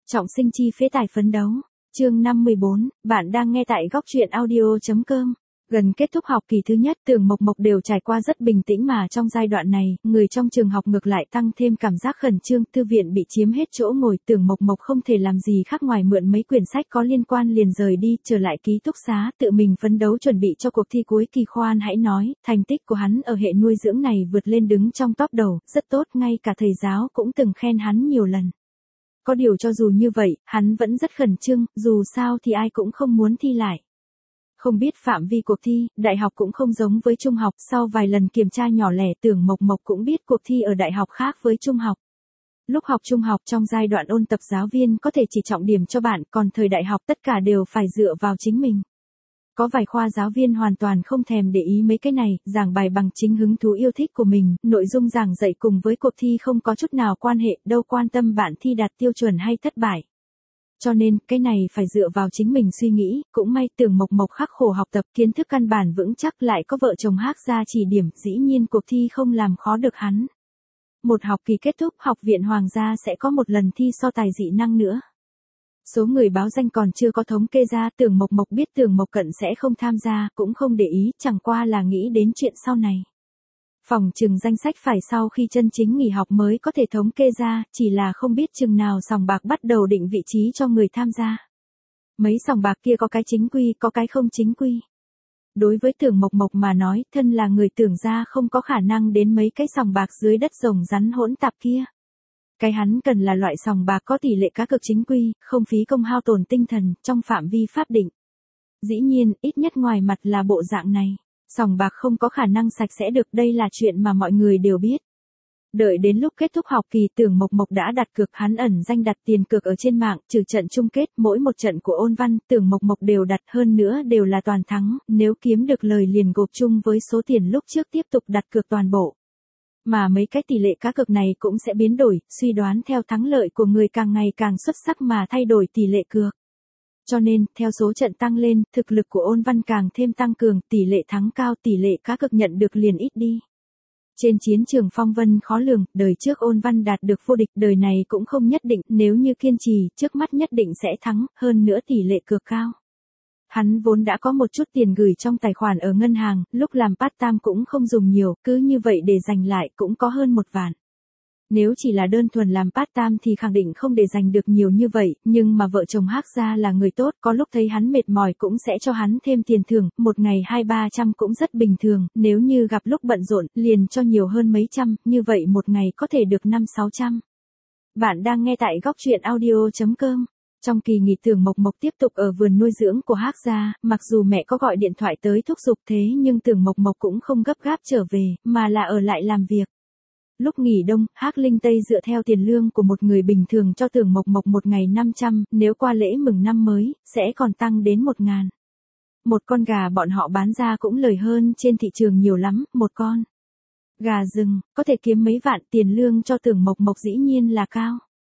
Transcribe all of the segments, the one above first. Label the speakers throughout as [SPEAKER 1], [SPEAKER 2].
[SPEAKER 1] Trọng sinh chi phế tài phấn đấu. Chương 54, bạn đang nghe tại góc truyện audio.com. Gần kết thúc học kỳ thứ nhất, Tưởng Mộc Mộc đều trải qua rất bình tĩnh mà trong giai đoạn này, người trong trường học ngược lại tăng thêm cảm giác khẩn trương, thư viện bị chiếm hết chỗ ngồi, Tưởng Mộc Mộc không thể làm gì khác ngoài mượn mấy quyển sách có liên quan liền rời đi, trở lại ký túc xá, tự mình phấn đấu chuẩn bị cho cuộc thi cuối kỳ. Khoan hãy nói, thành tích của hắn ở hệ nuôi dưỡng này vượt lên đứng trong top đầu, rất tốt, ngay cả thầy giáo cũng từng khen hắn nhiều lần. Có điều cho dù như vậy, hắn vẫn rất khẩn trương, dù sao thì ai cũng không muốn thi lại. Không biết phạm vi cuộc thi, đại học cũng không giống với trung học, sau vài lần kiểm tra nhỏ lẻ, Tưởng Mộc Mộc cũng biết cuộc thi ở đại học khác với trung học. Lúc học trung học trong giai đoạn ôn tập giáo viên có thể chỉ trọng điểm cho bạn, còn thời đại học tất cả đều phải dựa vào chính mình. Có vài khoa giáo viên hoàn toàn không thèm để ý mấy cái này, giảng bài bằng chính hứng thú yêu thích của mình, nội dung giảng dạy cùng với cuộc thi không có chút nào quan hệ, đâu quan tâm bạn thi đạt tiêu chuẩn hay thất bại. Cho nên, cái này phải dựa vào chính mình suy nghĩ, cũng may Tưởng Mộc Mộc khắc khổ học tập, kiến thức căn bản vững chắc, lại có vợ chồng Hắc gia chỉ điểm, dĩ nhiên cuộc thi không làm khó được hắn. Một học kỳ kết thúc, học viện Hoàng gia sẽ có một lần thi so tài dị năng nữa. Số người báo danh còn chưa có thống kê ra, Tưởng Mộc Mộc biết Tưởng Mộc Cận sẽ không tham gia, cũng không để ý, chẳng qua là nghĩ đến chuyện sau này. Phòng chừng danh sách phải sau khi chân chính nghỉ học mới có thể thống kê ra, chỉ là không biết chừng nào sòng bạc bắt đầu định vị trí cho người tham gia. Mấy sòng bạc kia có cái chính quy, có cái không chính quy. Đối với Tưởng Mộc Mộc mà nói, thân là người Tưởng gia không có khả năng đến mấy cái sòng bạc dưới đất rồng rắn hỗn tạp kia. Cái hắn cần là loại sòng bạc có tỷ lệ cá cược chính quy, không phí công hao tổn tinh thần, trong phạm vi pháp định. Dĩ nhiên, ít nhất ngoài mặt là bộ dạng này. Sòng bạc không có khả năng sạch sẽ được, đây là chuyện mà mọi người đều biết. Đợi đến lúc kết thúc học kỳ, Tưởng Mộc Mộc đã đặt cược, hắn ẩn danh đặt tiền cược ở trên mạng, trừ trận chung kết, mỗi một trận của Ôn Văn, Tưởng Mộc Mộc đều đặt, hơn nữa đều là toàn thắng, nếu kiếm được lời liền gộp chung với số tiền lúc trước tiếp tục đặt cược toàn bộ. Mà mấy cái tỷ lệ cá cược này cũng sẽ biến đổi, suy đoán theo thắng lợi của người càng ngày càng xuất sắc mà thay đổi tỷ lệ cược. Cho nên, theo số trận tăng lên, thực lực của Ôn Văn càng thêm tăng cường, tỷ lệ thắng cao, tỷ lệ cá cược nhận được liền ít đi. Trên chiến trường phong vân khó lường, đời trước Ôn Văn đạt được vô địch, đời này cũng không nhất định, nếu như kiên trì, trước mắt nhất định sẽ thắng, hơn nữa tỷ lệ cược cao. Hắn vốn đã có một chút tiền gửi trong tài khoản ở ngân hàng, lúc làm part-time cũng không dùng nhiều, cứ như vậy để dành lại cũng có hơn 1 vạn. Nếu chỉ là đơn thuần làm part-time thì khẳng định không để dành được nhiều như vậy, nhưng mà vợ chồng Hắc gia là người tốt, có lúc thấy hắn mệt mỏi cũng sẽ cho hắn thêm tiền thưởng, một ngày 200-300 cũng rất bình thường, nếu như gặp lúc bận rộn, liền cho nhiều hơn mấy trăm, như vậy một ngày có thể được 500-600. Bạn đang nghe tại góc truyện audio.com. Trong kỳ nghỉ, Tưởng Mộc Mộc tiếp tục ở vườn nuôi dưỡng của Hắc gia, mặc dù mẹ có gọi điện thoại tới thúc giục thế nhưng Tưởng Mộc Mộc cũng không gấp gáp trở về, mà là ở lại làm việc. Lúc nghỉ đông, Hắc Linh Tây dựa theo tiền lương của một người bình thường cho Tưởng Mộc Mộc một ngày 500, nếu qua lễ mừng năm mới, sẽ còn tăng đến 1.000. Một con gà bọn họ bán ra cũng lời hơn trên thị trường nhiều lắm, một con gà rừng, có thể kiếm mấy vạn, tiền lương cho Tưởng Mộc Mộc dĩ nhiên là cao.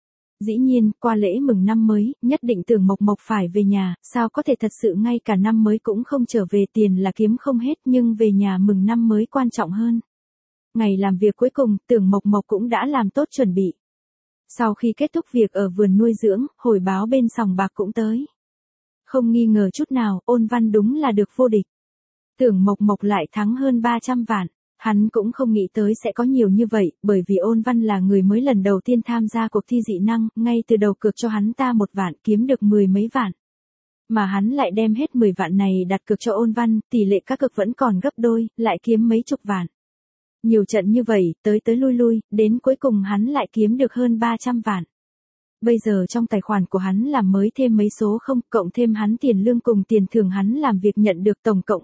[SPEAKER 1] Dĩ nhiên, qua lễ mừng năm mới, nhất định Tưởng Mộc Mộc phải về nhà, sao có thể thật sự ngay cả năm mới cũng không trở về, tiền là kiếm không hết nhưng về nhà mừng năm mới quan trọng hơn. Ngày làm việc cuối cùng, Tưởng Mộc Mộc cũng đã làm tốt chuẩn bị. Sau khi kết thúc việc ở vườn nuôi dưỡng, hồi báo bên sòng bạc cũng tới. Không nghi ngờ chút nào, Ôn Văn đúng là được vô địch. Tưởng Mộc Mộc lại thắng hơn 300 vạn. Hắn cũng không nghĩ tới sẽ có nhiều như vậy, bởi vì Ôn Văn là người mới lần đầu tiên tham gia cuộc thi dị năng, ngay từ đầu cược cho hắn ta 1 vạn, kiếm được 10 mấy vạn. Mà hắn lại đem hết 10 vạn này đặt cược cho Ôn Văn, tỷ lệ cá cược vẫn còn gấp đôi, lại kiếm mấy chục vạn. Nhiều trận như vậy, tới lui lui, đến cuối cùng hắn lại kiếm được hơn 300 vạn. Bây giờ trong tài khoản của hắn làm mới thêm mấy số không, cộng thêm hắn tiền lương cùng tiền thưởng hắn làm việc nhận được tổng cộng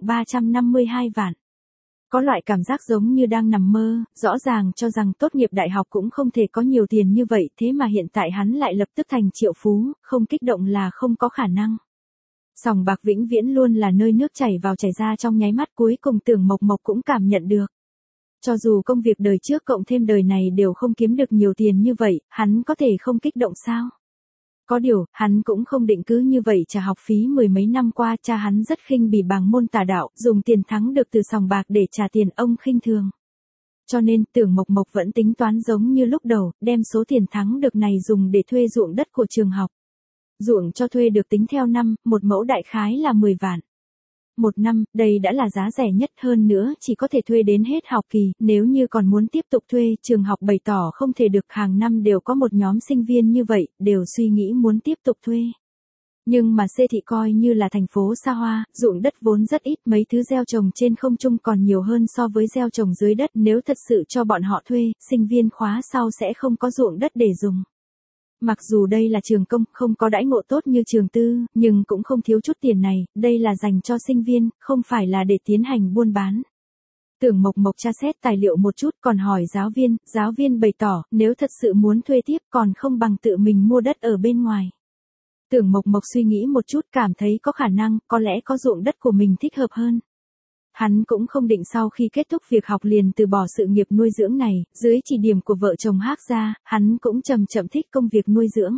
[SPEAKER 1] 352 vạn. Có loại cảm giác giống như đang nằm mơ, rõ ràng cho rằng tốt nghiệp đại học cũng không thể có nhiều tiền như vậy, thế mà hiện tại hắn lại lập tức thành triệu phú, không kích động là không có khả năng. Sòng bạc vĩnh viễn luôn là nơi nước chảy vào chảy ra trong nháy mắt, cuối cùng Tưởng Mộc Mộc cũng cảm nhận được. Cho dù công việc đời trước cộng thêm đời này đều không kiếm được nhiều tiền như vậy, hắn có thể không kích động sao? Có điều, hắn cũng không định cứ như vậy trả học phí 10 mấy năm qua, cha hắn rất khinh bỉ bằng môn tà đạo, dùng tiền thắng được từ sòng bạc để trả tiền ông khinh thường. Cho nên, Tưởng Mộc Mộc vẫn tính toán giống như lúc đầu, đem số tiền thắng được này dùng để thuê ruộng đất của trường học. Ruộng cho thuê được tính theo năm, một mẫu đại khái là 10 vạn. Một năm, đây đã là giá rẻ nhất, hơn nữa chỉ có thể thuê đến hết học kỳ, nếu như còn muốn tiếp tục thuê, trường học bày tỏ không thể được, hàng năm đều có một nhóm sinh viên như vậy, đều suy nghĩ muốn tiếp tục thuê. Nhưng mà C thị coi như là thành phố xa hoa, ruộng đất vốn rất ít, mấy thứ gieo trồng trên không trung còn nhiều hơn so với gieo trồng dưới đất, nếu thật sự cho bọn họ thuê, sinh viên khóa sau sẽ không có ruộng đất để dùng. Mặc dù đây là trường công, không có đãi ngộ tốt như trường tư, nhưng cũng không thiếu chút tiền này, đây là dành cho sinh viên, không phải là để tiến hành buôn bán. Tưởng Mộc Mộc tra xét tài liệu một chút còn hỏi giáo viên bày tỏ, nếu thật sự muốn thuê tiếp còn không bằng tự mình mua đất ở bên ngoài. Tưởng Mộc Mộc suy nghĩ một chút cảm thấy có khả năng, có lẽ có ruộng đất của mình thích hợp hơn. Hắn cũng không định sau khi kết thúc việc học liền từ bỏ sự nghiệp nuôi dưỡng này, dưới chỉ điểm của vợ chồng Hắc gia, hắn cũng chậm chậm thích công việc nuôi dưỡng.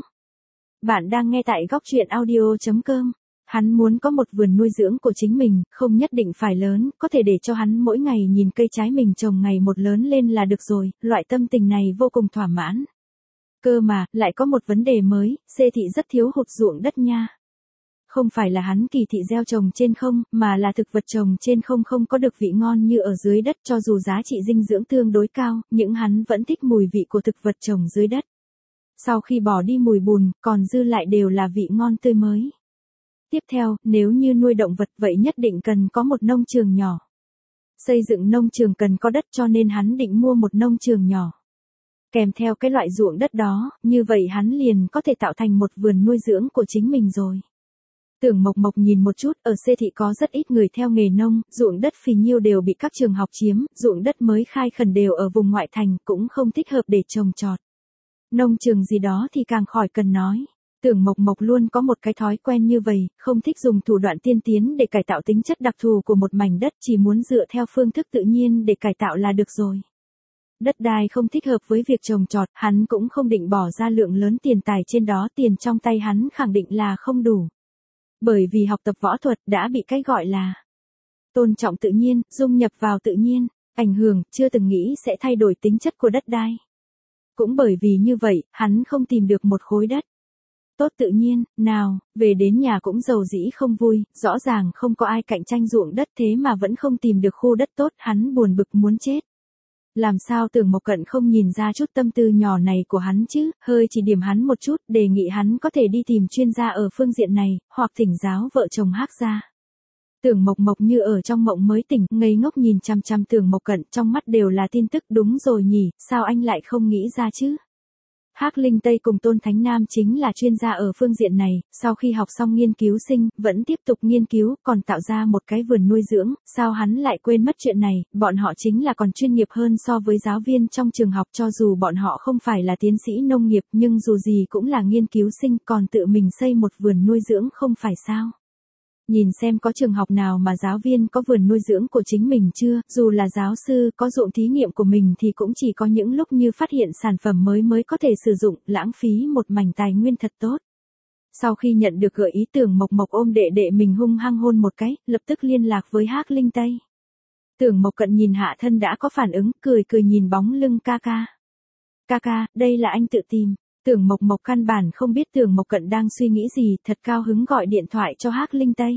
[SPEAKER 1] Bạn đang nghe tại góc truyện audio.com. Hắn muốn có một vườn nuôi dưỡng của chính mình, không nhất định phải lớn, có thể để cho hắn mỗi ngày nhìn cây trái mình trồng ngày một lớn lên là được rồi, loại tâm tình này vô cùng thỏa mãn. Cơ mà, lại có một vấn đề mới, C thị rất thiếu hụt ruộng đất nha. Không phải là hắn kỳ thị gieo trồng trên không, mà là thực vật trồng trên không không có được vị ngon như ở dưới đất, cho dù giá trị dinh dưỡng tương đối cao, nhưng hắn vẫn thích mùi vị của thực vật trồng dưới đất. Sau khi bỏ đi mùi bùn, còn dư lại đều là vị ngon tươi mới. Tiếp theo, nếu như nuôi động vật vậy nhất định cần có một nông trường nhỏ. Xây dựng nông trường cần có đất cho nên hắn định mua một nông trường nhỏ. Kèm theo cái loại ruộng đất đó, như vậy hắn liền có thể tạo thành một vườn nuôi dưỡng của chính mình rồi. Tưởng Mộc Mộc nhìn một chút, ở C thị có rất ít người theo nghề nông, ruộng đất phì nhiêu đều bị các trường học chiếm, ruộng đất mới khai khẩn đều ở vùng ngoại thành, cũng không thích hợp để trồng trọt. Nông trường gì đó thì càng khỏi cần nói. Tưởng Mộc Mộc luôn có một cái thói quen như vậy, không thích dùng thủ đoạn tiên tiến để cải tạo tính chất đặc thù của một mảnh đất, chỉ muốn dựa theo phương thức tự nhiên để cải tạo là được rồi. Đất đai không thích hợp với việc trồng trọt, hắn cũng không định bỏ ra lượng lớn tiền tài trên đó, tiền trong tay hắn khẳng định là không đủ. Bởi vì học tập võ thuật đã bị cái gọi là tôn trọng tự nhiên, dung nhập vào tự nhiên, ảnh hưởng, chưa từng nghĩ sẽ thay đổi tính chất của đất đai. Cũng bởi vì như vậy, hắn không tìm được một khối đất tốt tự nhiên, nào, về đến nhà cũng giàu dĩ không vui, rõ ràng không có ai cạnh tranh ruộng đất thế mà vẫn không tìm được khu đất tốt, hắn buồn bực muốn chết. Làm sao Tưởng Mộc Cận không nhìn ra chút tâm tư nhỏ này của hắn chứ, hơi chỉ điểm hắn một chút, đề nghị hắn có thể đi tìm chuyên gia ở phương diện này, hoặc thỉnh giáo vợ chồng Hắc gia. Tưởng Mộc Mộc như ở trong mộng mới tỉnh, ngây ngốc nhìn chằm chằm Tưởng Mộc Cận, trong mắt đều là tin tức, đúng rồi nhỉ, sao anh lại không nghĩ ra chứ? Hắc Linh Tây cùng Tôn Thánh Nam chính là chuyên gia ở phương diện này, sau khi học xong nghiên cứu sinh, vẫn tiếp tục nghiên cứu, còn tạo ra một cái vườn nuôi dưỡng, sao hắn lại quên mất chuyện này, bọn họ chính là còn chuyên nghiệp hơn so với giáo viên trong trường học, cho dù bọn họ không phải là tiến sĩ nông nghiệp nhưng dù gì cũng là nghiên cứu sinh, còn tự mình xây một vườn nuôi dưỡng không phải sao? Nhìn xem có trường học nào mà giáo viên có vườn nuôi dưỡng của chính mình chưa, dù là giáo sư có ruộng thí nghiệm của mình thì cũng chỉ có những lúc như phát hiện sản phẩm mới có thể sử dụng, lãng phí một mảnh tài nguyên thật tốt. Sau khi nhận được gợi ý, Tưởng Mộc Mộc ôm đệ đệ mình hung hăng hôn một cái, lập tức liên lạc với Hắc Linh Tây. Tưởng Mộc Cận nhìn hạ thân đã có phản ứng, cười cười nhìn bóng lưng ca ca. Ca ca, đây là anh tự tìm. Tưởng Mộc Mộc căn bản không biết Tưởng Mộc Cận đang suy nghĩ gì, thật cao hứng gọi điện thoại cho Hắc Linh Tây.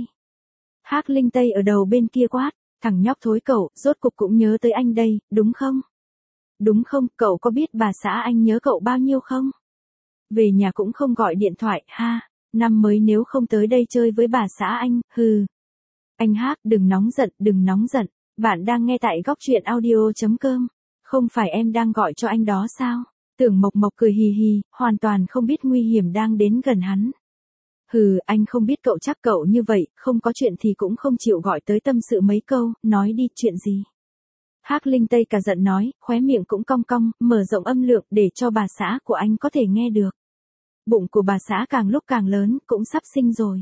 [SPEAKER 1] Hắc Linh Tây ở đầu bên kia quát, thằng nhóc thối cậu, rốt cục cũng nhớ tới anh đây, đúng không? Đúng không, cậu có biết bà xã anh nhớ cậu bao nhiêu không? Về nhà cũng không gọi điện thoại, ha, năm mới nếu không tới đây chơi với bà xã anh, hừ. Anh Hắc, đừng nóng giận, bạn đang nghe tại góc truyện audio.com, không phải em đang gọi cho anh đó sao? Tưởng Mộc Mộc cười hì hì, hoàn toàn không biết nguy hiểm đang đến gần hắn. Hừ, anh không biết cậu, chắc cậu như vậy, không có chuyện thì cũng không chịu gọi tới tâm sự mấy câu, nói đi, chuyện gì? Hắc Linh Tây cả giận nói, khóe miệng cũng cong cong, mở rộng âm lượng để cho bà xã của anh có thể nghe được. Bụng của bà xã càng lúc càng lớn, cũng sắp sinh rồi.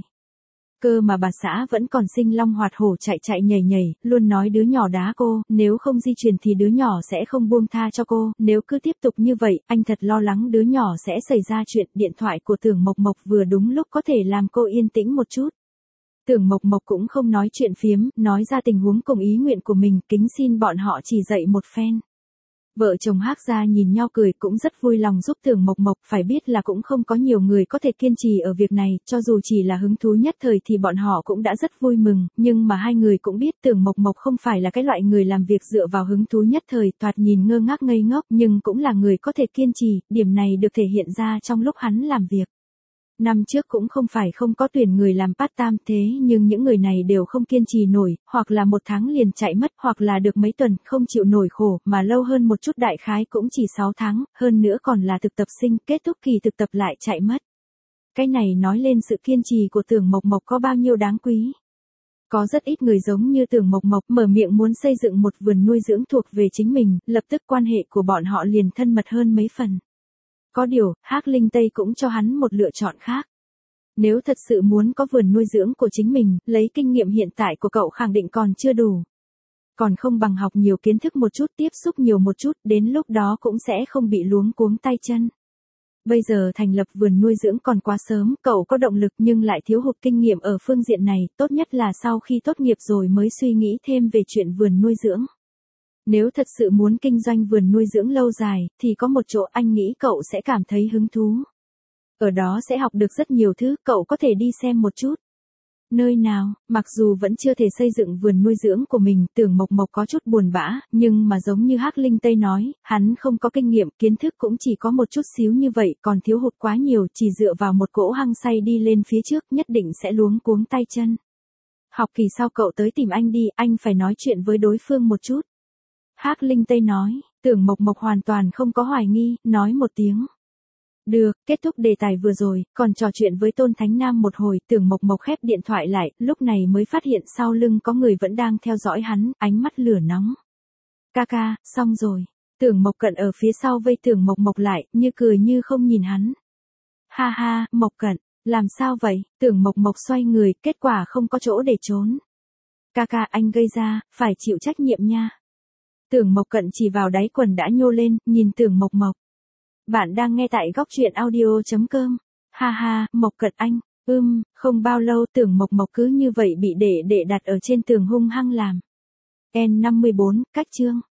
[SPEAKER 1] Cơ mà bà xã vẫn còn sinh long hoạt hổ chạy nhảy, luôn nói đứa nhỏ đá cô, nếu không di chuyển thì đứa nhỏ sẽ không buông tha cho cô, nếu cứ tiếp tục như vậy, anh thật lo lắng đứa nhỏ sẽ xảy ra chuyện. Điện thoại của Tưởng Mộc Mộc vừa đúng lúc có thể làm cô yên tĩnh một chút. Tưởng Mộc Mộc cũng không nói chuyện phiếm, nói ra tình huống cùng ý nguyện của mình, kính xin bọn họ chỉ dạy một phen. Vợ chồng Hắc gia nhìn nhau cười cũng rất vui lòng giúp Tưởng Mộc Mộc, phải biết là cũng không có nhiều người có thể kiên trì ở việc này, cho dù chỉ là hứng thú nhất thời thì bọn họ cũng đã rất vui mừng, nhưng mà hai người cũng biết Tưởng Mộc Mộc không phải là cái loại người làm việc dựa vào hứng thú nhất thời, thoạt nhìn ngơ ngác ngây ngốc, nhưng cũng là người có thể kiên trì, điểm này được thể hiện ra trong lúc hắn làm việc. Năm trước cũng không phải không có tuyển người làm part-time thế nhưng những người này đều không kiên trì nổi, hoặc là một tháng liền chạy mất, hoặc là được mấy tuần không chịu nổi khổ, mà lâu hơn một chút đại khái cũng chỉ 6 tháng, hơn nữa còn là thực tập sinh, kết thúc kỳ thực tập lại chạy mất. Cái này nói lên sự kiên trì của Tưởng Mộc Mộc có bao nhiêu đáng quý. Có rất ít người giống như Tưởng Mộc Mộc mở miệng muốn xây dựng một vườn nuôi dưỡng thuộc về chính mình, lập tức quan hệ của bọn họ liền thân mật hơn mấy phần. Có điều, Hắc Linh Tây cũng cho hắn một lựa chọn khác. Nếu thật sự muốn có vườn nuôi dưỡng của chính mình, lấy kinh nghiệm hiện tại của cậu khẳng định còn chưa đủ. Còn không bằng học nhiều kiến thức một chút, tiếp xúc nhiều một chút, đến lúc đó cũng sẽ không bị luống cuống tay chân. Bây giờ thành lập vườn nuôi dưỡng còn quá sớm, cậu có động lực nhưng lại thiếu hụt kinh nghiệm ở phương diện này, tốt nhất là sau khi tốt nghiệp rồi mới suy nghĩ thêm về chuyện vườn nuôi dưỡng. Nếu thật sự muốn kinh doanh vườn nuôi dưỡng lâu dài, thì có một chỗ anh nghĩ cậu sẽ cảm thấy hứng thú. Ở đó sẽ học được rất nhiều thứ, cậu có thể đi xem một chút. Nơi nào, mặc dù vẫn chưa thể xây dựng vườn nuôi dưỡng của mình, Tưởng Mộc Mộc có chút buồn bã, nhưng mà giống như Hắc Linh Tây nói, hắn không có kinh nghiệm, kiến thức cũng chỉ có một chút xíu như vậy, còn thiếu hụt quá nhiều, chỉ dựa vào một cỗ hăng say đi lên phía trước, nhất định sẽ luống cuống tay chân. Học kỳ sau cậu tới tìm anh đi, anh phải nói chuyện với đối phương một chút. Hắc Linh Tây nói, Tưởng Mộc Mộc hoàn toàn không có hoài nghi, nói một tiếng. Được, kết thúc đề tài vừa rồi, còn trò chuyện với Tôn Thánh Nam một hồi, Tưởng Mộc Mộc khép điện thoại lại, lúc này mới phát hiện sau lưng có người vẫn đang theo dõi hắn, ánh mắt lửa nóng. Ca, xong rồi. Tưởng Mộc Cận ở phía sau vây Tưởng Mộc Mộc lại, như cười như không nhìn hắn. Ha, Mộc Cận, làm sao vậy? Tưởng Mộc Mộc xoay người, kết quả không có chỗ để trốn. Ca, anh gây ra, phải chịu trách nhiệm nha. Tưởng Mộc Cận chỉ vào đáy quần đã nhô lên, nhìn Tưởng Mộc Mộc. Bạn đang nghe tại góc truyện audio.com. Ha, Mộc Cận anh, không bao lâu Tưởng Mộc Mộc cứ như vậy bị để đặt ở trên tường hung hăng làm. N54, cách chương.